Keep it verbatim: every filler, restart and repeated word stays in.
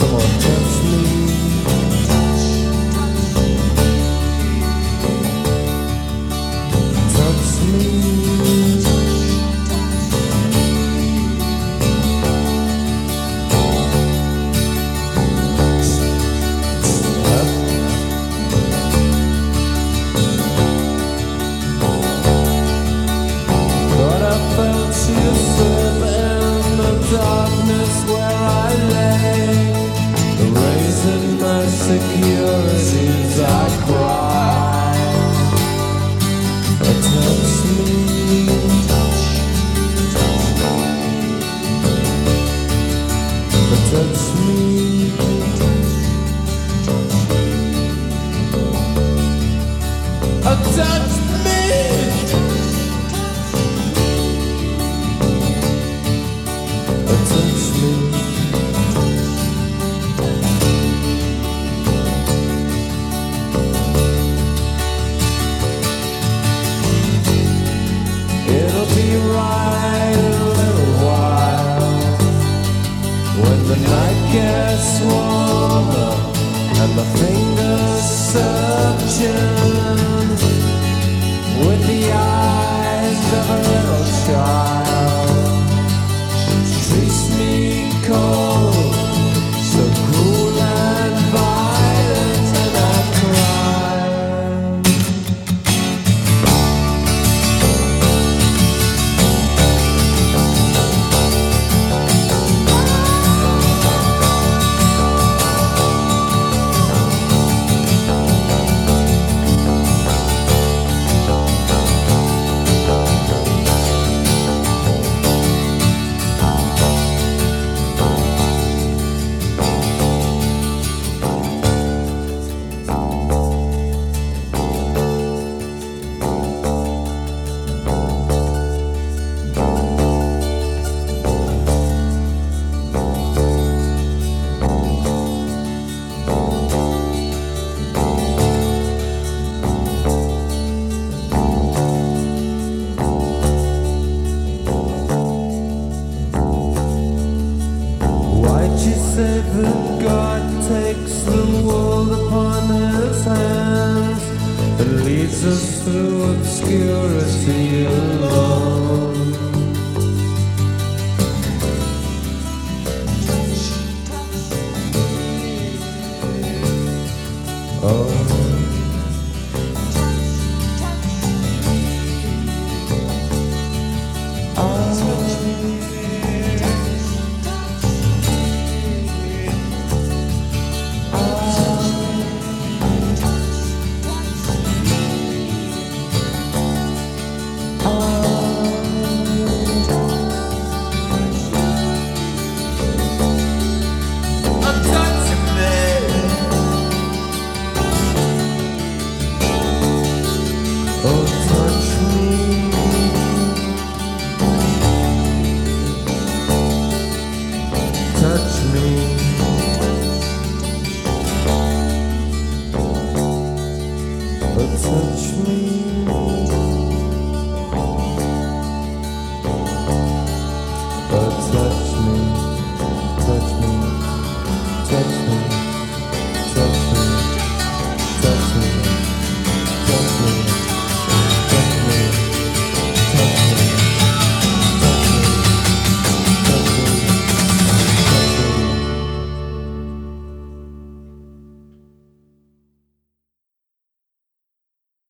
Securities, I cry. Touch me, touch me. Touch me. Touch me. Be right in a little while when the night gets warmer and the fingers searching with the eyes of a little child. She treats me cold, so cruel and violent, and I cry. She said that God takes the world upon his hands and leads us through obscurity alone.